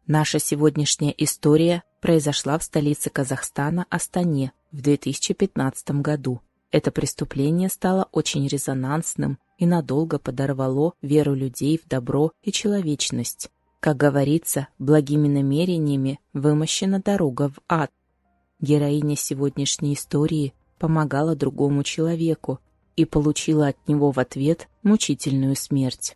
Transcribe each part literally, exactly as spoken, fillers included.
Наша сегодняшняя история произошла в столице Казахстана, Астане, в две тысячи пятнадцатом году. Это преступление стало очень резонансным и надолго подорвало веру людей в добро и человечность. Как говорится, благими намерениями вымощена дорога в ад. Героиня сегодняшней истории помогала другому человеку и получила от него в ответ мучительную смерть.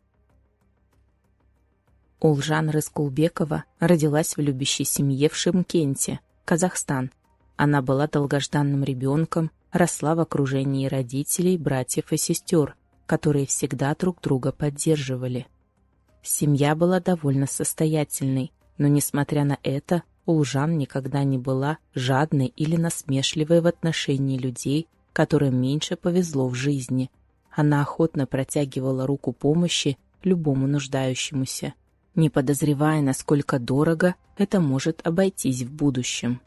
Улжан Рыскулбекова родилась в любящей семье в Шымкенте, Казахстан. Она была долгожданным ребенком, росла в окружении родителей, братьев и сестер, которые всегда друг друга поддерживали. Семья была довольно состоятельной, но, несмотря на это, Улжан никогда не была жадной или насмешливой в отношении людей, которым меньше повезло в жизни. Она охотно протягивала руку помощи любому нуждающемуся, не подозревая, насколько дорого это может обойтись в будущем.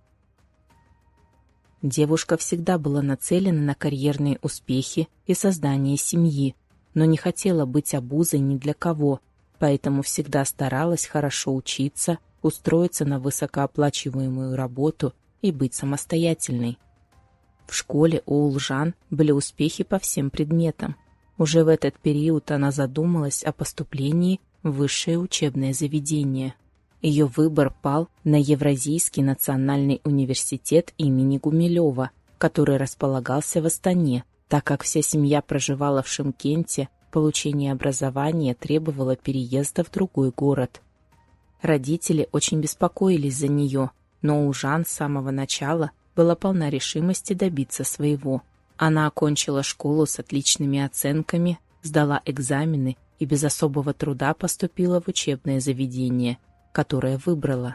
Девушка всегда была нацелена на карьерные успехи и создание семьи, но не хотела быть обузой ни для кого, поэтому всегда старалась хорошо учиться, устроиться на высокооплачиваемую работу и быть самостоятельной. В школе у Улжан были успехи по всем предметам. Уже в этот период она задумалась о поступлении в высшее учебное заведение. Ее выбор пал на Евразийский национальный университет имени Гумилева, который располагался в Астане. Так как вся семья проживала в Шымкенте, получение образования требовало переезда в другой город. Родители очень беспокоились за нее, но Улжан с самого начала была полна решимости добиться своего. Она окончила школу с отличными оценками, сдала экзамены и без особого труда поступила в учебное заведение, которое выбрала.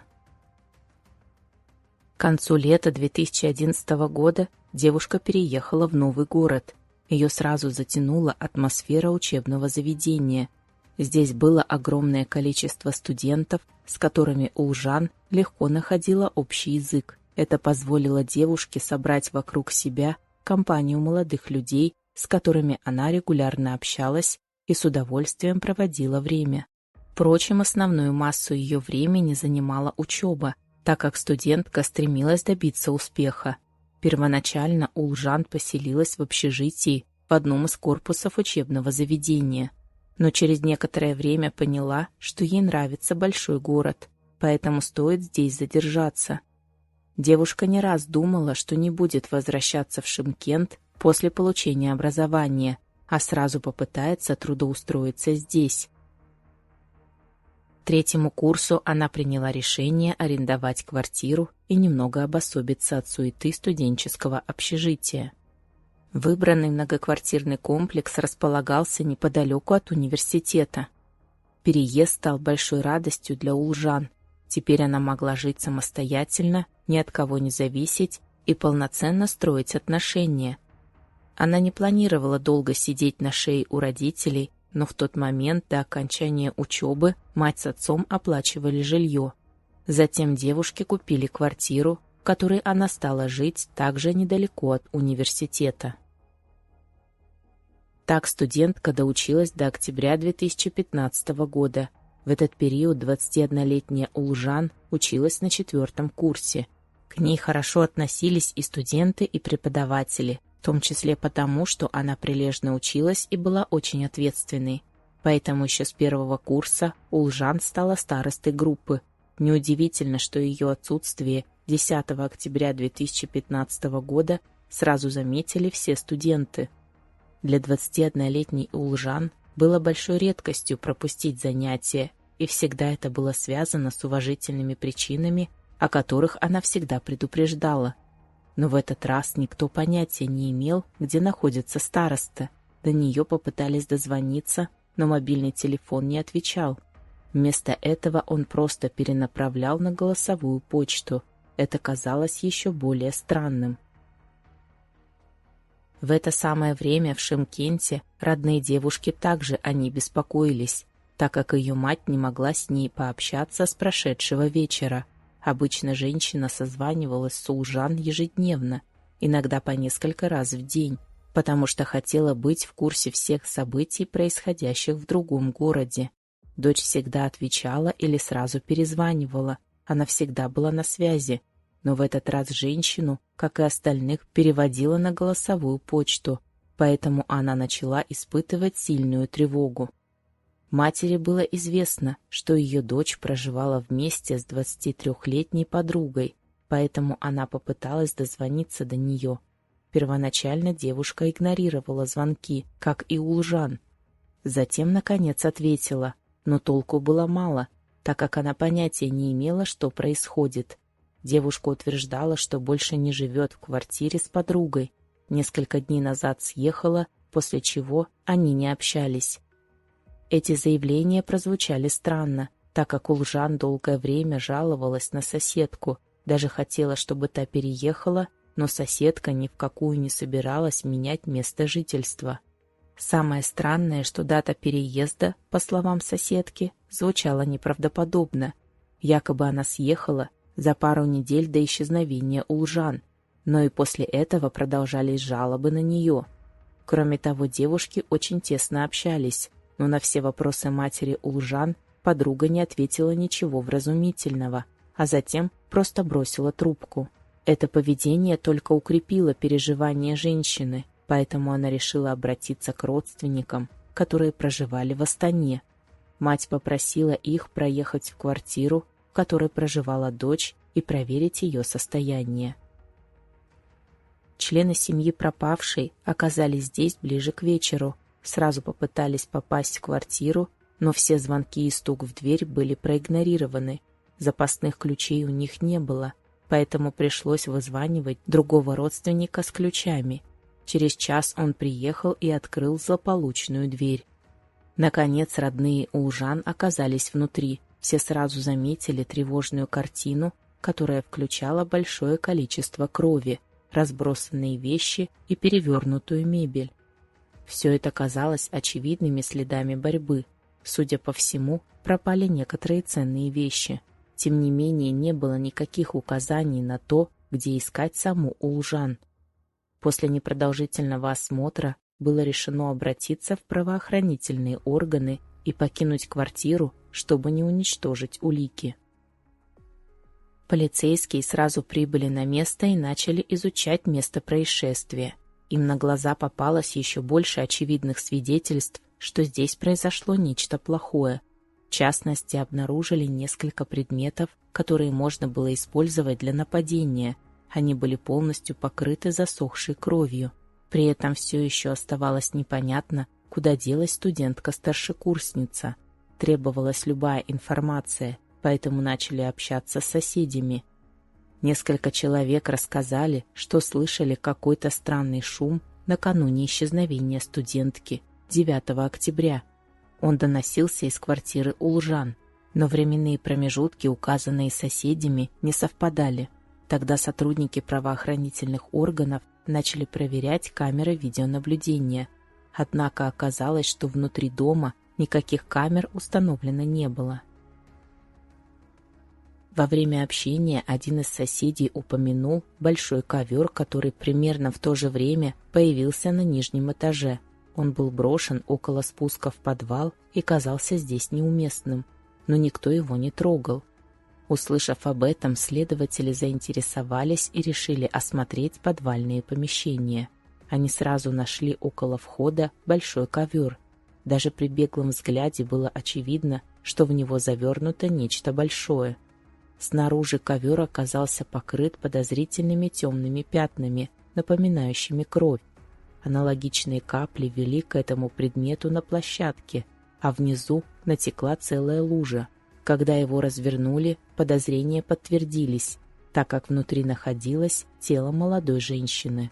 К концу лета две тысячи одиннадцатого года девушка переехала в новый город. Ее сразу затянула атмосфера учебного заведения. Здесь было огромное количество студентов, с которыми Улжан легко находила общий язык. Это позволило девушке собрать вокруг себя компанию молодых людей, с которыми она регулярно общалась и с удовольствием проводила время. Впрочем, основную массу ее времени занимала учеба, так как студентка стремилась добиться успеха. Первоначально Улжан поселилась в общежитии в одном из корпусов учебного заведения, но через некоторое время поняла, что ей нравится большой город, поэтому стоит здесь задержаться. Девушка не раз думала, что не будет возвращаться в Шымкент после получения образования, а сразу попытается трудоустроиться здесь. К третьему курсу она приняла решение арендовать квартиру и немного обособиться от суеты студенческого общежития. Выбранный многоквартирный комплекс располагался неподалеку от университета. Переезд стал большой радостью для Улжан. Теперь она могла жить самостоятельно, ни от кого не зависеть и полноценно строить отношения. Она не планировала долго сидеть на шее у родителей, но в тот момент до окончания учебы мать с отцом оплачивали жилье. Затем девушки купили квартиру, в которой она стала жить также недалеко от университета. Так студентка доучилась до октября две тысячи пятнадцатого года. В этот период двадцатиоднолетняя Улжан училась на четвертом курсе. К ней хорошо относились и студенты, и преподаватели, в том числе потому, что она прилежно училась и была очень ответственной. Поэтому еще с первого курса Улжан стала старостой группы. Неудивительно, что ее отсутствие десятого октября две тысячи пятнадцатого года сразу заметили все студенты. Для двадцатиоднолетней Улжан было большой редкостью пропустить занятия, и всегда это было связано с уважительными причинами, о которых она всегда предупреждала. Но в этот раз никто понятия не имел, где находится староста. До нее попытались дозвониться, но мобильный телефон не отвечал. Вместо этого он просто перенаправлял на голосовую почту. Это казалось еще более странным. В это самое время в Шымкенте родные девушки также о ней беспокоились, так как ее мать не могла с ней пообщаться с прошедшего вечера. Обычно женщина созванивалась с Улжан ежедневно, иногда по несколько раз в день, потому что хотела быть в курсе всех событий, происходящих в другом городе. Дочь всегда отвечала или сразу перезванивала, она всегда была на связи, но в этот раз женщину, как и остальных, переводила на голосовую почту, поэтому она начала испытывать сильную тревогу. Матери было известно, что ее дочь проживала вместе с двадцатитрёхлетней подругой, поэтому она попыталась дозвониться до нее. Первоначально девушка игнорировала звонки, как и Улжан. Затем, наконец, ответила, но толку было мало, так как она понятия не имела, что происходит. Девушка утверждала, что больше не живет в квартире с подругой. Несколько дней назад съехала, после чего они не общались. Эти заявления прозвучали странно, так как Улжан долгое время жаловалась на соседку, даже хотела, чтобы та переехала, но соседка ни в какую не собиралась менять место жительства. Самое странное, что дата переезда, по словам соседки, звучала неправдоподобно. Якобы она съехала за пару недель до исчезновения Улжан, но и после этого продолжались жалобы на нее. Кроме того, девушки очень тесно общались, но на все вопросы матери Улжан подруга не ответила ничего вразумительного, а затем просто бросила трубку. Это поведение только укрепило переживания женщины, поэтому она решила обратиться к родственникам, которые проживали в Астане. Мать попросила их проехать в квартиру, в которой проживала дочь, и проверить ее состояние. Члены семьи пропавшей оказались здесь ближе к вечеру, сразу попытались попасть в квартиру, но все звонки и стук в дверь были проигнорированы. Запасных ключей у них не было, поэтому пришлось вызванивать другого родственника с ключами. Через час он приехал и открыл злополучную дверь. Наконец родные Улжан оказались внутри. Все сразу заметили тревожную картину, которая включала большое количество крови, разбросанные вещи и перевернутую мебель. Все это казалось очевидными следами борьбы. Судя по всему, пропали некоторые ценные вещи. Тем не менее, не было никаких указаний на то, где искать саму Улжан. После непродолжительного осмотра было решено обратиться в правоохранительные органы и покинуть квартиру, чтобы не уничтожить улики. Полицейские сразу прибыли на место и начали изучать место происшествия. Им на глаза попалось еще больше очевидных свидетельств, что здесь произошло нечто плохое. В частности, обнаружили несколько предметов, которые можно было использовать для нападения. Они были полностью покрыты засохшей кровью. При этом все еще оставалось непонятно, куда делась студентка-старшекурсница. Требовалась любая информация, поэтому начали общаться с соседями. Несколько человек рассказали, что слышали какой-то странный шум накануне исчезновения студентки девятого октября. Он доносился из квартиры Улжан, но временные промежутки, указанные соседями, не совпадали. Тогда сотрудники правоохранительных органов начали проверять камеры видеонаблюдения. Однако оказалось, что внутри дома никаких камер установлено не было. Во время общения один из соседей упомянул большой ковер, который примерно в то же время появился на нижнем этаже. Он был брошен около спуска в подвал и казался здесь неуместным, но никто его не трогал. Услышав об этом, следователи заинтересовались и решили осмотреть подвальные помещения. Они сразу нашли около входа большой ковер. Даже при беглом взгляде было очевидно, что в него завернуто нечто большое. Снаружи ковер оказался покрыт подозрительными темными пятнами, напоминающими кровь. Аналогичные капли вели к этому предмету на площадке, а внизу натекла целая лужа. Когда его развернули, подозрения подтвердились, так как внутри находилось тело молодой женщины.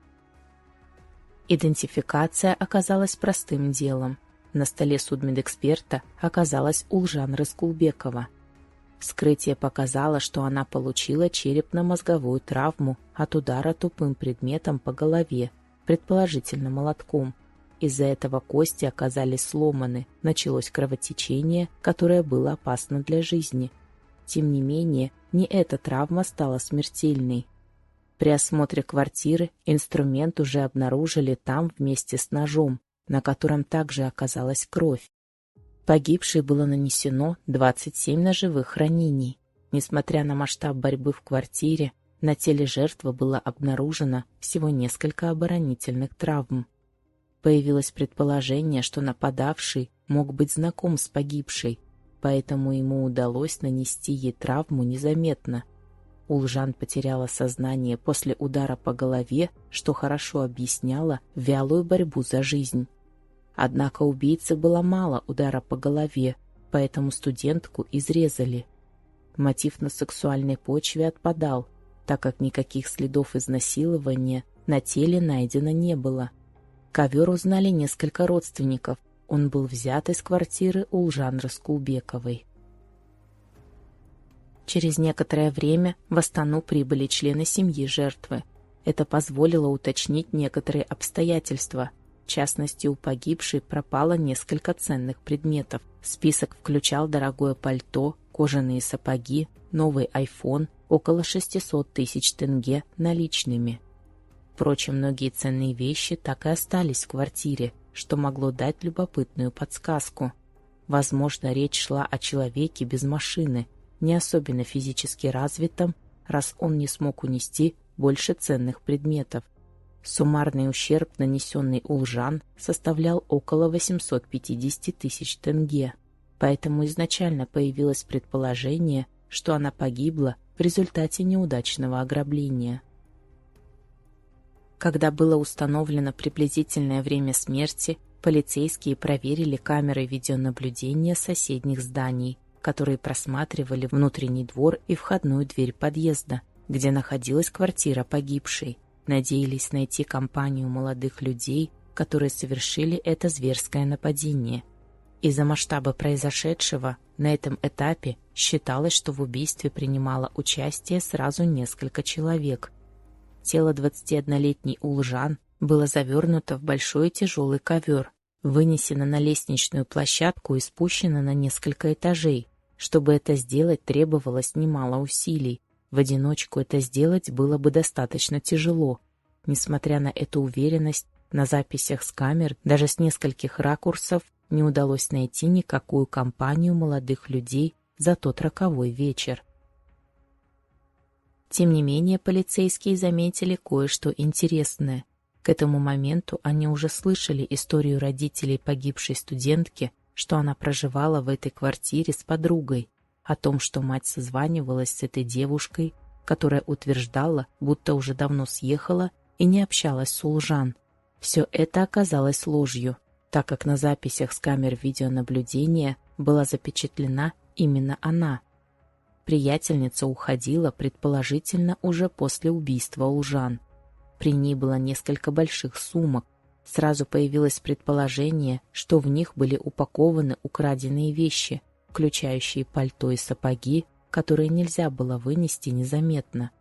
Идентификация оказалась простым делом. На столе судмедэксперта оказалась Улжан Рыскулбекова. Вскрытие показало, что она получила черепно-мозговую травму от удара тупым предметом по голове, предположительно молотком. Из-за этого кости оказались сломаны, началось кровотечение, которое было опасно для жизни. Тем не менее, не эта травма стала смертельной. При осмотре квартиры инструмент уже обнаружили там вместе с ножом, на котором также оказалась кровь. Погибшей было нанесено двадцать семь ножевых ранений. Несмотря на масштаб борьбы в квартире, на теле жертвы было обнаружено всего несколько оборонительных травм. Появилось предположение, что нападавший мог быть знаком с погибшей, поэтому ему удалось нанести ей травму незаметно. Улжан потеряла сознание после удара по голове, что хорошо объясняло вялую борьбу за жизнь. Однако убийце было мало удара по голове, поэтому студентку изрезали. Мотив на сексуальной почве отпадал, так как никаких следов изнасилования на теле найдено не было. Ковер узнали несколько родственников. Он был взят из квартиры Улжан Раскулбековой. Через некоторое время в Астану прибыли члены семьи жертвы. Это позволило уточнить некоторые обстоятельства. В частности, у погибшей пропало несколько ценных предметов. Список включал дорогое пальто, кожаные сапоги, новый айфон, около шестисот тысяч тенге наличными. Впрочем, многие ценные вещи так и остались в квартире, что могло дать любопытную подсказку. Возможно, речь шла о человеке без машины, не особенно физически развитом, раз он не смог унести больше ценных предметов. Суммарный ущерб, нанесенный Улжан, составлял около восемьсот пятьдесят тысяч тенге, поэтому изначально появилось предположение, что она погибла в результате неудачного ограбления. Когда было установлено приблизительное время смерти, полицейские проверили камеры видеонаблюдения соседних зданий, которые просматривали внутренний двор и входную дверь подъезда, где находилась квартира погибшей. Надеялись найти компанию молодых людей, которые совершили это зверское нападение. Из-за масштаба произошедшего на этом этапе считалось, что в убийстве принимало участие сразу несколько человек. Тело двадцатиоднолетней Улжан было завернуто в большой тяжелый ковер, вынесено на лестничную площадку и спущено на несколько этажей. Чтобы это сделать, требовалось немало усилий. В одиночку это сделать было бы достаточно тяжело. Несмотря на эту уверенность, на записях с камер, даже с нескольких ракурсов, не удалось найти никакую компанию молодых людей за тот роковой вечер. Тем не менее, полицейские заметили кое-что интересное. К этому моменту они уже слышали историю родителей погибшей студентки, что она проживала в этой квартире с подругой, о том, что мать созванивалась с этой девушкой, которая утверждала, будто уже давно съехала и не общалась с Улжан. Все это оказалось ложью, так как на записях с камер видеонаблюдения была запечатлена именно она. Приятельница уходила, предположительно, уже после убийства Улжан. При ней было несколько больших сумок. Сразу появилось предположение, что в них были упакованы украденные вещи, включающие пальто и сапоги, которые нельзя было вынести незаметно.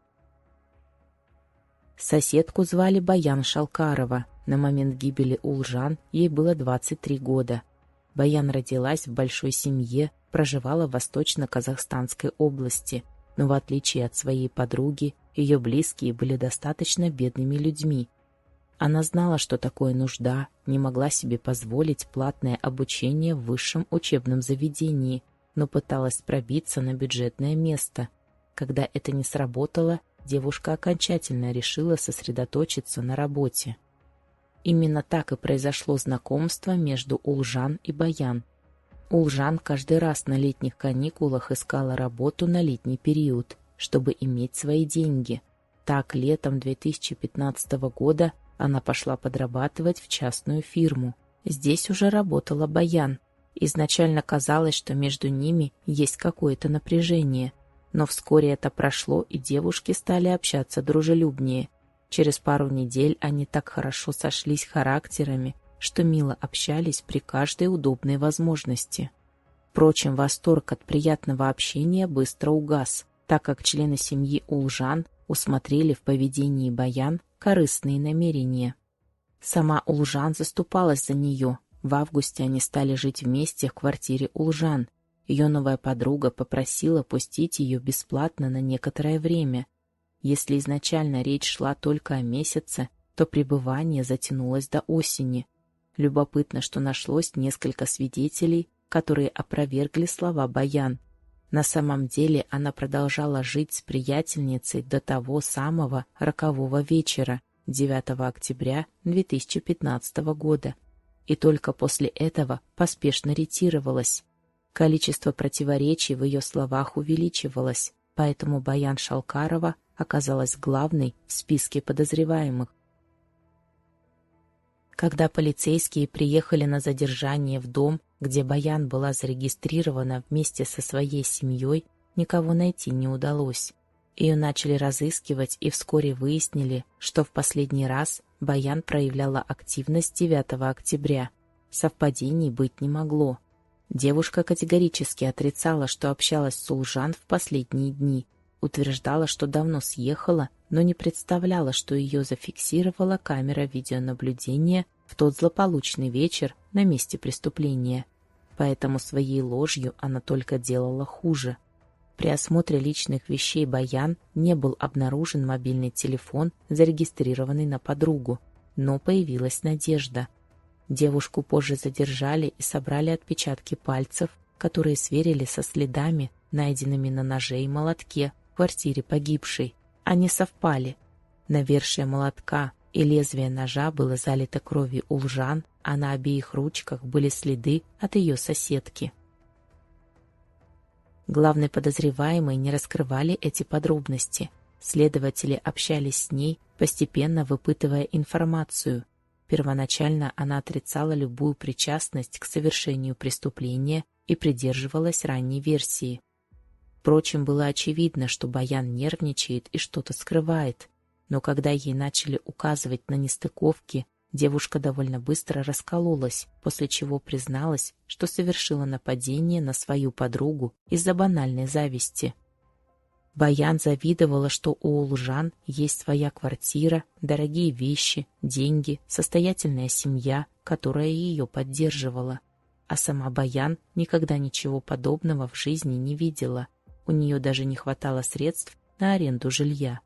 Соседку звали Баян Шалкарова. На момент гибели Улжан ей было двадцать три года. Баян родилась в большой семье, проживала в Восточно-Казахстанской области, но в отличие от своей подруги, ее близкие были достаточно бедными людьми. Она знала, что такое нужда, не могла себе позволить платное обучение в высшем учебном заведении, но пыталась пробиться на бюджетное место. Когда это не сработало, девушка окончательно решила сосредоточиться на работе. Именно так и произошло знакомство между Улжан и Баян. Улжан каждый раз на летних каникулах искала работу на летний период, чтобы иметь свои деньги. Так, летом две тысячи пятнадцатого года она пошла подрабатывать в частную фирму. Здесь уже работала Баян. Изначально казалось, что между ними есть какое-то напряжение, но вскоре это прошло, и девушки стали общаться дружелюбнее. Через пару недель они так хорошо сошлись характерами, что мило общались при каждой удобной возможности. Впрочем, восторг от приятного общения быстро угас, так как члены семьи Улжан усмотрели в поведении Баян корыстные намерения. Сама Улжан заступалась за нее. В августе они стали жить вместе в квартире Улжан. Ее новая подруга попросила пустить ее бесплатно на некоторое время. Если изначально речь шла только о месяце, то пребывание затянулось до осени. Любопытно, что нашлось несколько свидетелей, которые опровергли слова Баян. На самом деле она продолжала жить с приятельницей до того самого рокового вечера, девятого октября две тысячи пятнадцатого года, и только после этого поспешно ретировалась. Количество противоречий в ее словах увеличивалось, поэтому Баян Шалкарова оказалась главной в списке подозреваемых. Когда полицейские приехали на задержание в дом, где Баян была зарегистрирована вместе со своей семьей, никого найти не удалось. Ее начали разыскивать и вскоре выяснили, что в последний раз Баян проявляла активность девятого октября. Совпадений быть не могло. Девушка категорически отрицала, что общалась с Улжан в последние дни, утверждала, что давно съехала, но не представляла, что ее зафиксировала камера видеонаблюдения в тот злополучный вечер на месте преступления. Поэтому своей ложью она только делала хуже. При осмотре личных вещей Баян не был обнаружен мобильный телефон, зарегистрированный на подругу, но появилась надежда. Девушку позже задержали и собрали отпечатки пальцев, которые сверили со следами, найденными на ноже и молотке в квартире погибшей. Они совпали. Навершие молотка и лезвие ножа было залито кровью Улжан, а на обеих ручках были следы от ее соседки. Главные подозреваемые не раскрывали эти подробности. Следователи общались с ней, постепенно выпытывая информацию. Первоначально она отрицала любую причастность к совершению преступления и придерживалась ранней версии. Впрочем, было очевидно, что Баян нервничает и что-то скрывает. Но когда ей начали указывать на нестыковки, девушка довольно быстро раскололась, после чего призналась, что совершила нападение на свою подругу из-за банальной зависти. Баян завидовала, что у Улжан есть своя квартира, дорогие вещи, деньги, состоятельная семья, которая ее поддерживала. А сама Баян никогда ничего подобного в жизни не видела. У нее даже не хватало средств на аренду жилья.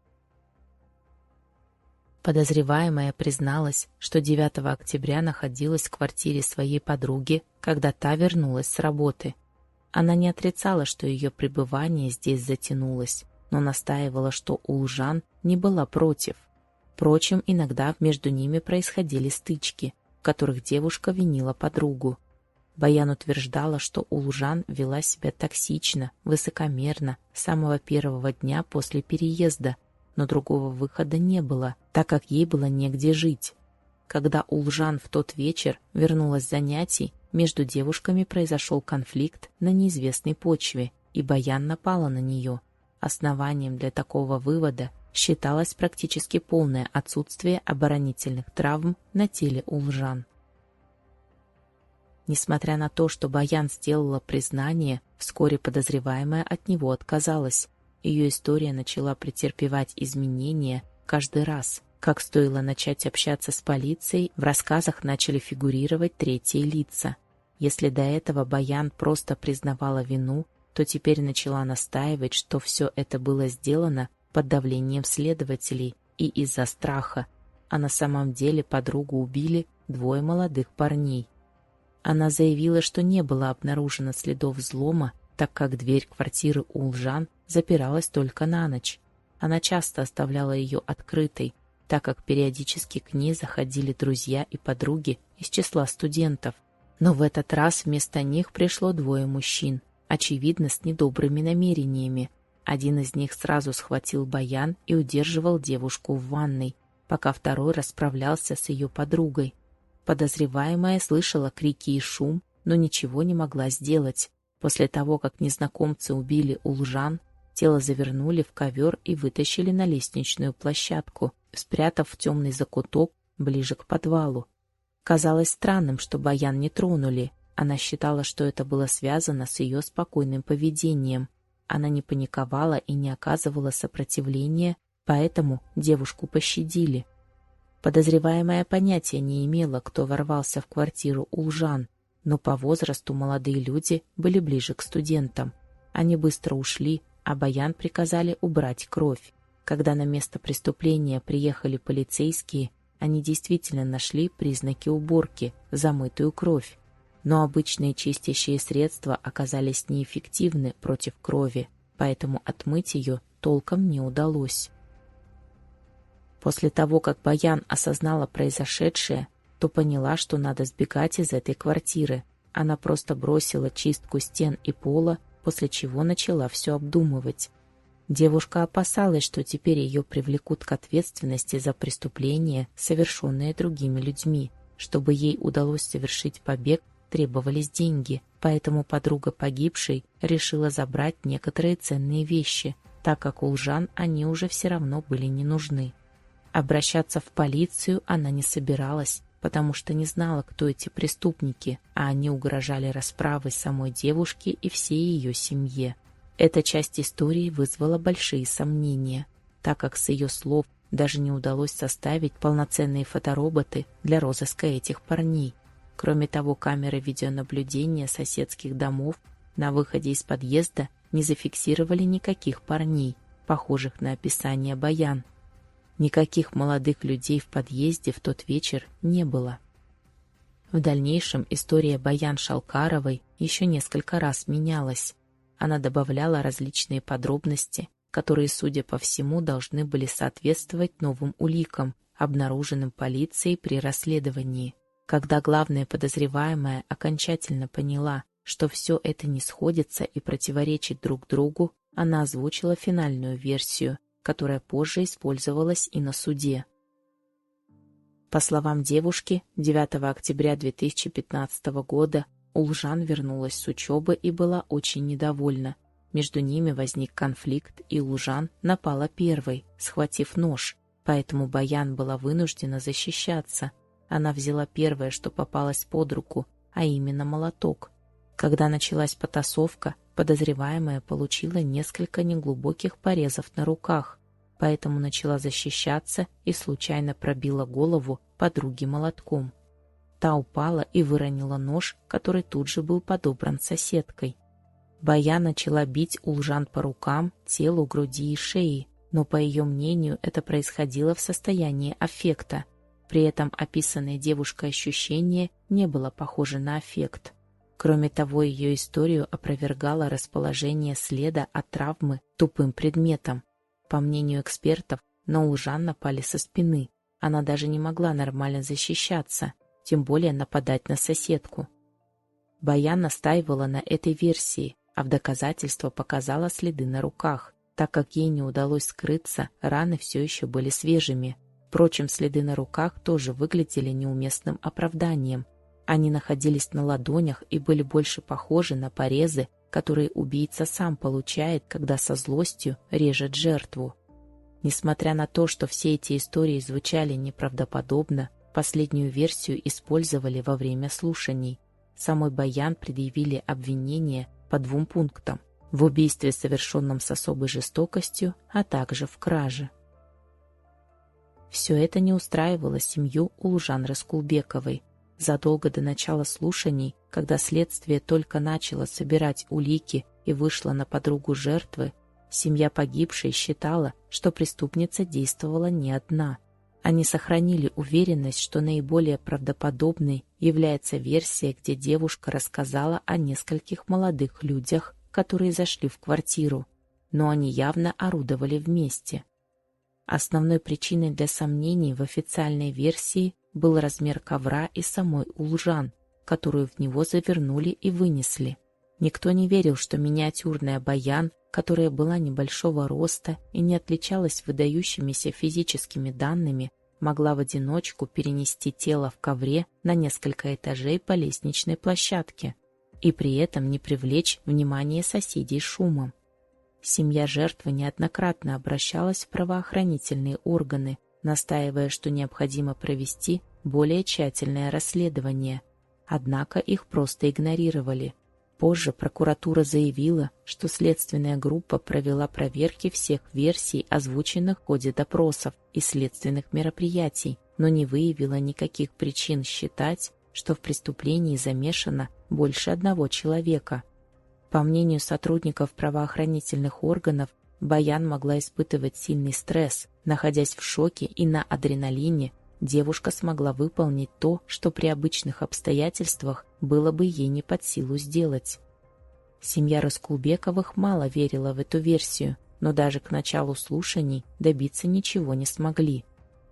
Подозреваемая призналась, что девятого октября находилась в квартире своей подруги, когда та вернулась с работы. Она не отрицала, что ее пребывание здесь затянулось, но настаивала, что Улжан не была против. Впрочем, иногда между ними происходили стычки, в которых девушка винила подругу. Баян утверждала, что Улжан вела себя токсично, высокомерно с самого первого дня после переезда, но другого выхода не было, так как ей было негде жить. Когда Улжан в тот вечер вернулась с занятий, между девушками произошел конфликт на неизвестной почве, и Баян напала на нее. Основанием для такого вывода считалось практически полное отсутствие оборонительных травм на теле Улжан. Несмотря на то, что Баян сделала признание, вскоре подозреваемая от него отказалась. Ее история начала претерпевать изменения каждый раз. Как стоило начать общаться с полицией, в рассказах начали фигурировать третьи лица. Если до этого Баян просто признавала вину, то теперь начала настаивать, что все это было сделано под давлением следователей и из-за страха, а на самом деле подругу убили двое молодых парней. Она заявила, что не было обнаружено следов взлома, так как дверь квартиры Улжан запиралась только на ночь. Она часто оставляла ее открытой, так как периодически к ней заходили друзья и подруги из числа студентов. Но в этот раз вместо них пришло двое мужчин, очевидно, с недобрыми намерениями. Один из них сразу схватил Баян и удерживал девушку в ванной, пока второй расправлялся с ее подругой. Подозреваемая слышала крики и шум, но ничего не могла сделать. После того, как незнакомцы убили Улжан, тело завернули в ковер и вытащили на лестничную площадку, спрятав в темный закуток ближе к подвалу. Казалось странным, что Баян не тронули. Она считала, что это было связано с ее спокойным поведением. Она не паниковала и не оказывала сопротивления, поэтому девушку пощадили. Подозреваемая понятия не имела, кто ворвался в квартиру Улжан, но по возрасту молодые люди были ближе к студентам. Они быстро ушли, а Баян приказали убрать кровь. Когда на место преступления приехали полицейские, они действительно нашли признаки уборки, замытую кровь. Но обычные чистящие средства оказались неэффективны против крови, поэтому отмыть ее толком не удалось. После того, как Баян осознала произошедшее, то поняла, что надо сбегать из этой квартиры. Она просто бросила чистку стен и пола, после чего начала все обдумывать. Девушка опасалась, что теперь ее привлекут к ответственности за преступления, совершенные другими людьми. Чтобы ей удалось совершить побег, требовались деньги, поэтому подруга погибшей решила забрать некоторые ценные вещи, так как у Улжан они уже все равно были не нужны. Обращаться в полицию она не собиралась, потому что не знала, кто эти преступники, а они угрожали расправой самой девушке и всей ее семье. Эта часть истории вызвала большие сомнения, так как с ее слов даже не удалось составить полноценные фотороботы для розыска этих парней. Кроме того, камеры видеонаблюдения соседских домов на выходе из подъезда не зафиксировали никаких парней, похожих на описание Баян. Никаких молодых людей в подъезде в тот вечер не было. В дальнейшем история Баян Шалкаровой еще несколько раз менялась. Она добавляла различные подробности, которые, судя по всему, должны были соответствовать новым уликам, обнаруженным полицией при расследовании. Когда главная подозреваемая окончательно поняла, что все это не сходится и противоречит друг другу, она озвучила финальную версию, которая позже использовалась и на суде. По словам девушки, девятого октября две тысячи пятнадцатого года Улжан вернулась с учебы и была очень недовольна. Между ними возник конфликт, и Улжан напала первой, схватив нож, поэтому Баян была вынуждена защищаться. Она взяла первое, что попалось под руку, а именно молоток. Когда началась потасовка, подозреваемая получила несколько неглубоких порезов на руках, поэтому начала защищаться и случайно пробила голову подруге молотком. Та упала и выронила нож, который тут же был подобран соседкой. Баян начала бить Улжан по рукам, телу, груди и шее, но, по ее мнению, это происходило в состоянии аффекта. При этом описанное девушкой ощущение не было похоже на аффект. Кроме того, ее историю опровергало расположение следа от травмы тупым предметом. По мнению экспертов, на Улжан напали со спины. Она даже не могла нормально защищаться, тем более нападать на соседку. Баян настаивала на этой версии, а в доказательство показала следы на руках. Так как ей не удалось скрыться, раны все еще были свежими. Впрочем, следы на руках тоже выглядели неуместным оправданием. Они находились на ладонях и были больше похожи на порезы, которые убийца сам получает, когда со злостью режет жертву. Несмотря на то, что все эти истории звучали неправдоподобно, последнюю версию использовали во время слушаний. Самой Баян предъявили обвинение по двум пунктам: в убийстве, совершенном с особой жестокостью, а также в краже. Все это не устраивало семью Улжан Раскулбековой. Задолго до начала слушаний, когда следствие только начало собирать улики и вышло на подругу жертвы, семья погибшей считала, что преступница действовала не одна. Они сохранили уверенность, что наиболее правдоподобной является версия, где девушка рассказала о нескольких молодых людях, которые зашли в квартиру, но они явно орудовали вместе. Основной причиной для сомнений в официальной версии был размер ковра и самой Улжан, которую в него завернули и вынесли. Никто не верил, что миниатюрная Баян, которая была небольшого роста и не отличалась выдающимися физическими данными, могла в одиночку перенести тело в ковре на несколько этажей по лестничной площадке и при этом не привлечь внимание соседей шумом. Семья жертвы неоднократно обращалась в правоохранительные органы, настаивая, что необходимо провести более тщательное расследование. Однако их просто игнорировали. Позже прокуратура заявила, что следственная группа провела проверки всех версий, озвученных в ходе допросов и следственных мероприятий, но не выявила никаких причин считать, что в преступлении замешано больше одного человека. По мнению сотрудников правоохранительных органов, Баян могла испытывать сильный стресс, находясь в шоке и на адреналине девушка смогла выполнить то, что при обычных обстоятельствах было бы ей не под силу сделать. Семья Раскулбековых мало верила в эту версию, но даже к началу слушаний добиться ничего не смогли.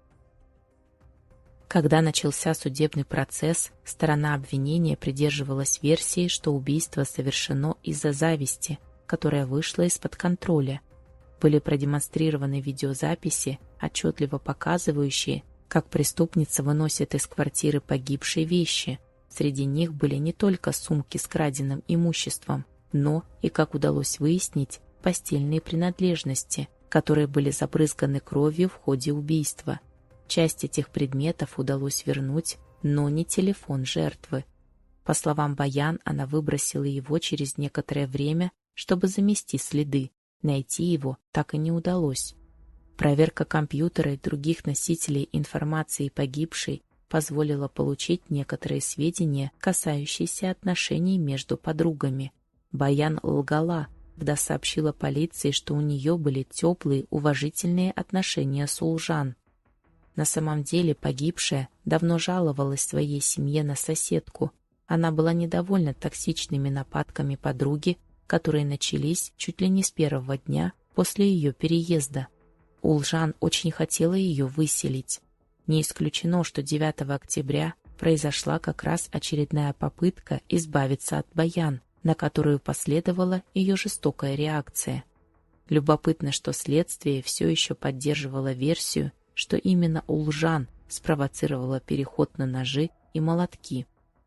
Когда начался судебный процесс, сторона обвинения придерживалась версии, что убийство совершено из-за зависти, которая вышла из-под контроля. Были продемонстрированы видеозаписи, отчетливо показывающие, как преступница выносит из квартиры погибшей вещи. Среди них были не только сумки с краденным имуществом, но и, как удалось выяснить, постельные принадлежности, которые были забрызганы кровью в ходе убийства. Часть этих предметов удалось вернуть, но не телефон жертвы. По словам Баян, она выбросила его через некоторое время, чтобы замести следы. Найти его так и не удалось. Проверка компьютера и других носителей информации погибшей позволила получить некоторые сведения, касающиеся отношений между подругами. Баян лгала, когда сообщила полиции, что у нее были теплые, уважительные отношения с Улжан. На самом деле погибшая давно жаловалась своей семье на соседку. Она была недовольна токсичными нападками подруги, которые начались чуть ли не с первого дня после ее переезда. Улжан очень хотела ее выселить. Не исключено, что девятого октября произошла как раз очередная попытка избавиться от Баян, на которую последовала ее жестокая реакция. Любопытно, что следствие все еще поддерживало версию, что именно Улжан спровоцировала переход на ножи и молотки.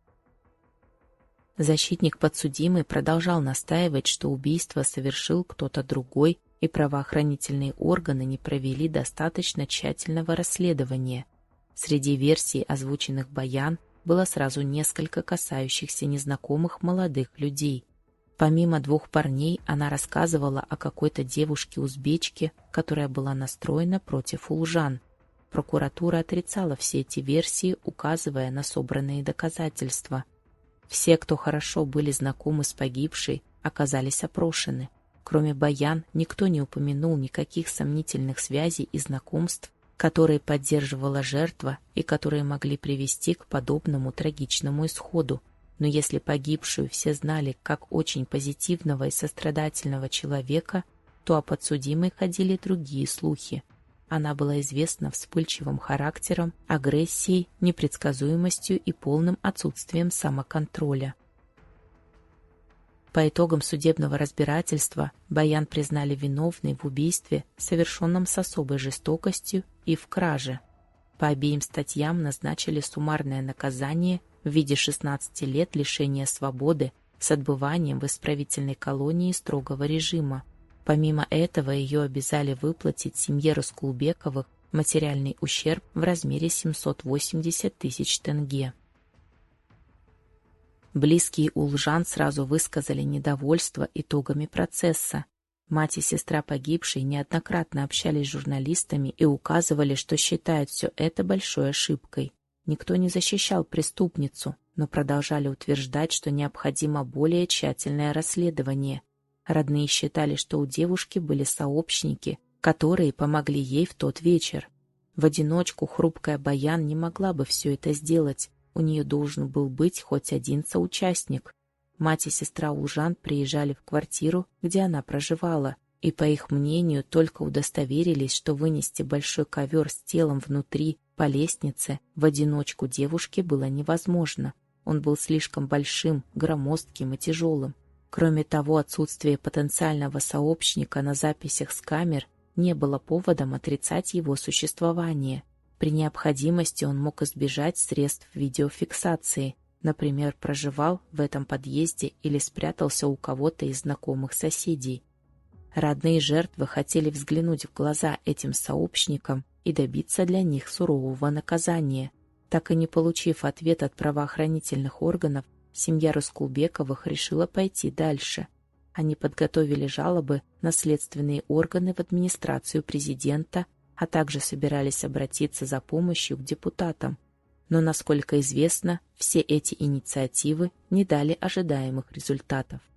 Защитник подсудимый продолжал настаивать, что убийство совершил кто-то другой, и правоохранительные органы не провели достаточно тщательного расследования. Среди версий, озвученных Баян, было сразу несколько касающихся незнакомых молодых людей. Помимо двух парней, она рассказывала о какой-то девушке-узбечке, которая была настроена против Улжан. Прокуратура отрицала все эти версии, указывая на собранные доказательства. Все, кто хорошо были знакомы с погибшей, оказались опрошены. Кроме Баян, никто не упомянул никаких сомнительных связей и знакомств, которые поддерживала жертва и которые могли привести к подобному трагичному исходу. Но если погибшую все знали как очень позитивного и сострадательного человека, то о подсудимой ходили другие слухи. Она была известна вспыльчивым характером, агрессией, непредсказуемостью и полным отсутствием самоконтроля. По итогам судебного разбирательства Баян признали виновной в убийстве, совершенном с особой жестокостью, и в краже. По обеим статьям назначили суммарное наказание в виде шестнадцати лет лишения свободы с отбыванием в исправительной колонии строгого режима. Помимо этого ее обязали выплатить семье Раскулбековых материальный ущерб в размере семьсот восемьдесят тысяч тенге. Близкие Улжан сразу высказали недовольство итогами процесса. Мать и сестра погибшей неоднократно общались с журналистами и указывали, что считают все это большой ошибкой. Никто не защищал преступницу, но продолжали утверждать, что необходимо более тщательное расследование. Родные считали, что у девушки были сообщники, которые помогли ей в тот вечер. В одиночку хрупкая Баян не могла бы все это сделать. У нее должен был быть хоть один соучастник. Мать и сестра Улжан приезжали в квартиру, где она проживала, и, по их мнению, только удостоверились, что вынести большой ковер с телом внутри по лестнице в одиночку девушке было невозможно. Он был слишком большим, громоздким и тяжелым. Кроме того, отсутствие потенциального сообщника на записях с камер не было поводом отрицать его существование. При необходимости он мог избежать средств видеофиксации, например, проживал в этом подъезде или спрятался у кого-то из знакомых соседей. Родные жертвы хотели взглянуть в глаза этим сообщникам и добиться для них сурового наказания. Так и не получив ответ от правоохранительных органов, семья Раскулбековых решила пойти дальше. Они подготовили жалобы на следственные органы в администрацию президента, а также собирались обратиться за помощью к депутатам. Но, насколько известно, все эти инициативы не дали ожидаемых результатов.